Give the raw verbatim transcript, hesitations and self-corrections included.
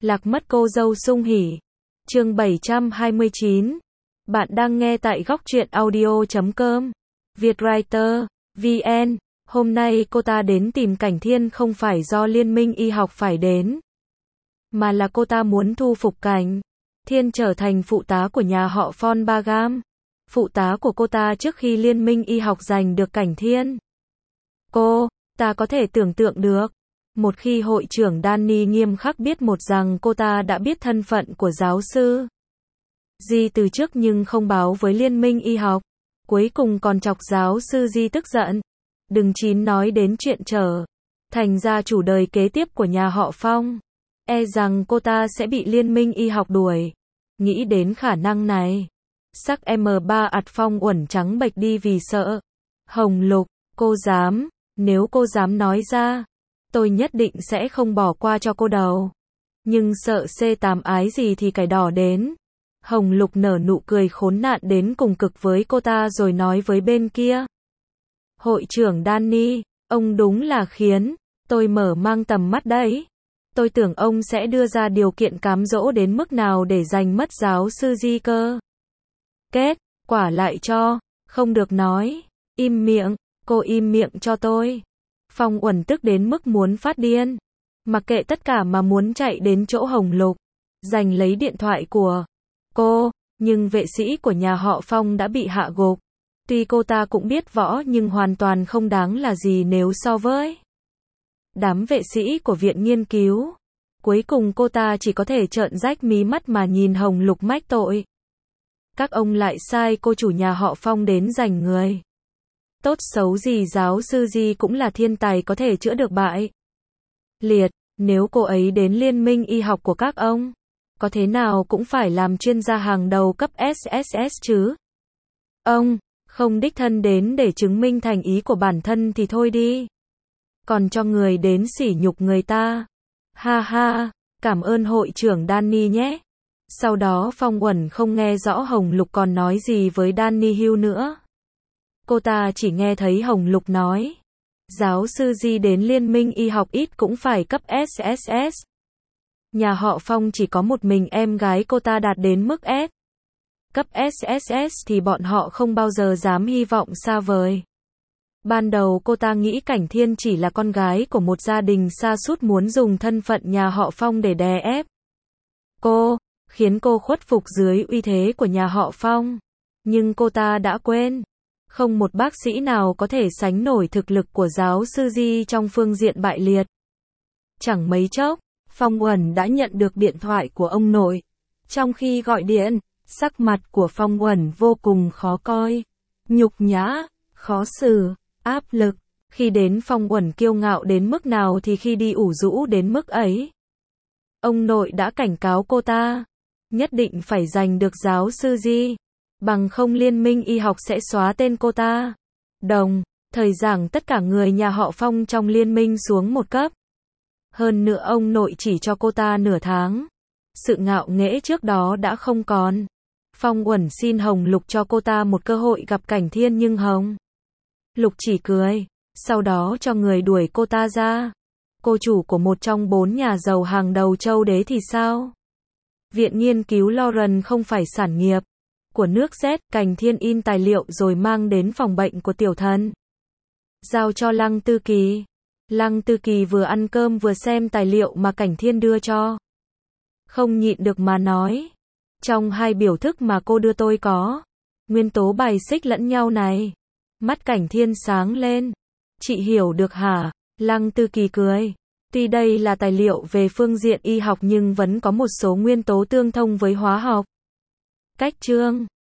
Lạc mất cô dâu sung hỉ. Chương bảy trăm hai mươi chín. Bạn đang nghe tại góc truyện audio chấm com. Vietwriter, vê en. Hôm nay cô ta đến tìm Cảnh Thiên không phải do Liên minh y học phải đến, mà là cô ta muốn thu phục Cảnh Thiên trở thành phụ tá của nhà họ Von Bagam. Phụ tá của cô ta trước khi Liên minh y học giành được Cảnh Thiên. Cô ta có thể tưởng tượng được, một khi hội trưởng Danny nghiêm khắc biết một rằng cô ta đã biết thân phận của giáo sư Di từ trước nhưng không báo với Liên minh y học, cuối cùng còn chọc giáo sư Di tức giận. Đừng chín nói đến chuyện trở thành gia chủ đời kế tiếp của nhà họ Phong, e rằng cô ta sẽ bị Liên minh y học đuổi. Nghĩ đến khả năng này, sắc M ba ạt Phong uẩn trắng bệch đi vì sợ. Hồng Lục, cô dám, nếu cô dám nói ra, tôi nhất định sẽ không bỏ qua cho cô đâu. Nhưng sợ C tám ái gì thì cải đỏ đến. Hồng Lục nở nụ cười khốn nạn đến cùng cực với cô ta rồi nói với bên kia. Hội trưởng Danny, ông đúng là khiến tôi mở mang tầm mắt đấy. Tôi tưởng ông sẽ đưa ra điều kiện cám dỗ đến mức nào để giành mất giáo sư Di cơ. Kết quả lại cho, không được nói. Im miệng, cô im miệng cho tôi. Phong uẩn tức đến mức muốn phát điên. Mặc kệ tất cả mà muốn chạy đến chỗ Hồng Lục, giành lấy điện thoại của cô, nhưng vệ sĩ của nhà họ Phong đã bị hạ gục. Tuy cô ta cũng biết võ nhưng hoàn toàn không đáng là gì nếu so với đám vệ sĩ của viện nghiên cứu. Cuối cùng cô ta chỉ có thể trợn rách mí mắt mà nhìn Hồng Lục mách tội. Các ông lại sai cô chủ nhà họ Phong đến giành người. Tốt xấu gì giáo sư Di cũng là thiên tài có thể chữa được bại liệt. Nếu cô ấy đến Liên minh y học của các ông, có thế nào cũng phải làm chuyên gia hàng đầu cấp S S S chứ. Ông không đích thân đến để chứng minh thành ý của bản thân thì thôi đi, còn cho người đến sỉ nhục người ta. Ha ha, cảm ơn hội trưởng Danny nhé. Sau đó Phong Uẩn không nghe rõ Hồng Lục còn nói gì với Danny Hill nữa. Cô ta chỉ nghe thấy Hồng Lục nói, giáo sư Di đến Liên minh y học ít cũng phải cấp S S S. Nhà họ Phong chỉ có một mình em gái cô ta đạt đến mức S cấp S S S thì bọn họ không bao giờ dám hy vọng xa vời. Ban đầu cô ta nghĩ Cảnh Thiên chỉ là con gái của một gia đình sa sút muốn dùng thân phận nhà họ Phong để đè ép cô, khiến cô khuất phục dưới uy thế của nhà họ Phong. Nhưng cô ta đã quên, không một bác sĩ nào có thể sánh nổi thực lực của giáo sư Di trong phương diện bại liệt. Chẳng mấy chốc, Phong Uẩn đã nhận được điện thoại của ông nội. Trong khi gọi điện, sắc mặt của Phong Uẩn vô cùng khó coi, nhục nhã, khó xử, áp lực. Khi đến Phong Uẩn kiêu ngạo đến mức nào thì khi đi ủ rũ đến mức ấy. Ông nội đã cảnh cáo cô ta, nhất định phải giành được giáo sư Di, bằng không Liên minh y học sẽ xóa tên cô ta. Đồng thời giảng tất cả người nhà họ Phong trong liên minh xuống một cấp. Hơn nữa ông nội chỉ cho cô ta nửa tháng. Sự ngạo nghễ trước đó đã không còn. Phong Uẩn xin Hồng Lục cho cô ta một cơ hội gặp Cảnh Thiên nhưng Hồng Lục chỉ cười, sau đó cho người đuổi cô ta ra. Cô chủ của một trong bốn nhà giàu hàng đầu châu đế thì sao? Viện nghiên cứu Lauren không phải sản nghiệp của nước Z. Cảnh Thiên in tài liệu rồi mang đến phòng bệnh của tiểu thần, giao cho Lăng Tư Kỳ. Lăng Tư Kỳ vừa ăn cơm vừa xem tài liệu mà Cảnh Thiên đưa cho, không nhịn được mà nói, trong hai biểu thức mà cô đưa tôi có nguyên tố bài xích lẫn nhau này. Mắt Cảnh Thiên sáng lên. Chị hiểu được hả? Lăng Tư Kỳ cười. Tuy đây là tài liệu về phương diện y học nhưng vẫn có một số nguyên tố tương thông với hóa học. Cách chương